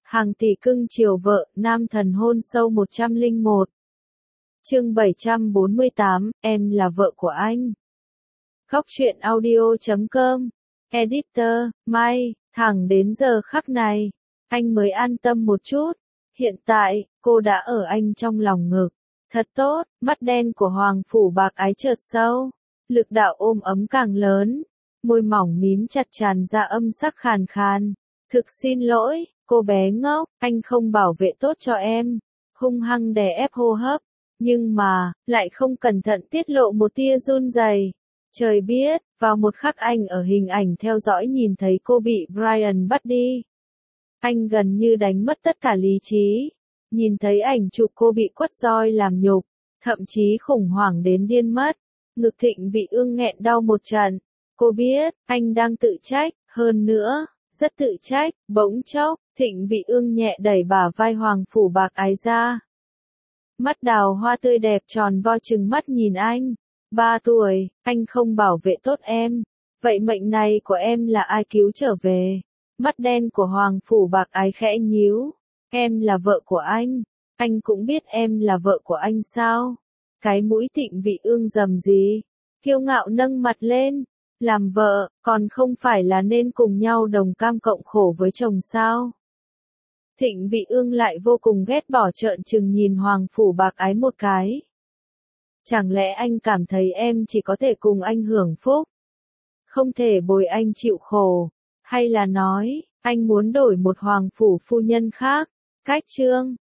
Hàng tỷ cưng chiều vợ, nam thần hôn sâu 101. Chương 748, em là vợ của anh. Góc truyện audio.com. Editor, May, thẳng đến giờ khắc này, anh mới an tâm một chút. Hiện tại, cô đã ở anh trong lòng ngực. Thật tốt, mắt đen của Hoàng Phủ Bạc Ái chợt sâu. Lực đạo ôm ấm càng lớn. Môi mỏng mím chặt tràn ra âm sắc khàn khàn. Thực xin lỗi, cô bé ngốc, anh không bảo vệ tốt cho em. Hung hăng đè ép hô hấp. Nhưng mà, lại không cẩn thận tiết lộ một tia run rẩy. Trời biết, vào một khắc anh ở hình ảnh theo dõi nhìn thấy cô bị Brian bắt đi. Anh gần như đánh mất tất cả lý trí. Nhìn thấy ảnh chụp cô bị quất roi làm nhục, thậm chí khủng hoảng đến điên mất. Ngực Thịnh Vị Ương nghẹn đau một trận. Cô biết, anh đang tự trách, hơn nữa, rất tự trách. Bỗng chốc, Thịnh Vị Ương nhẹ đẩy bả vai Hoàng Phủ Bạc Ái ra. Mắt đào hoa tươi đẹp tròn vo trừng mắt nhìn anh. 3 tuổi, anh không bảo vệ tốt em. Vậy mệnh này của em là ai cứu trở về? Mắt đen của Hoàng Phủ Bạc Ái khẽ nhíu. Em là vợ của anh cũng biết em là vợ của anh sao? Cái mũi Thịnh Vị Ương rầm rì, kiêu ngạo nâng mặt lên. Làm vợ, còn không phải là nên cùng nhau đồng cam cộng khổ với chồng sao? Thịnh Vị Ương lại vô cùng ghét bỏ trợn trừng nhìn Hoàng Phủ Bạc Ái một cái. Chẳng lẽ anh cảm thấy em chỉ có thể cùng anh hưởng phúc? Không thể bồi anh chịu khổ? Hay là nói, anh muốn đổi một Hoàng Phủ phu nhân khác? Cách chương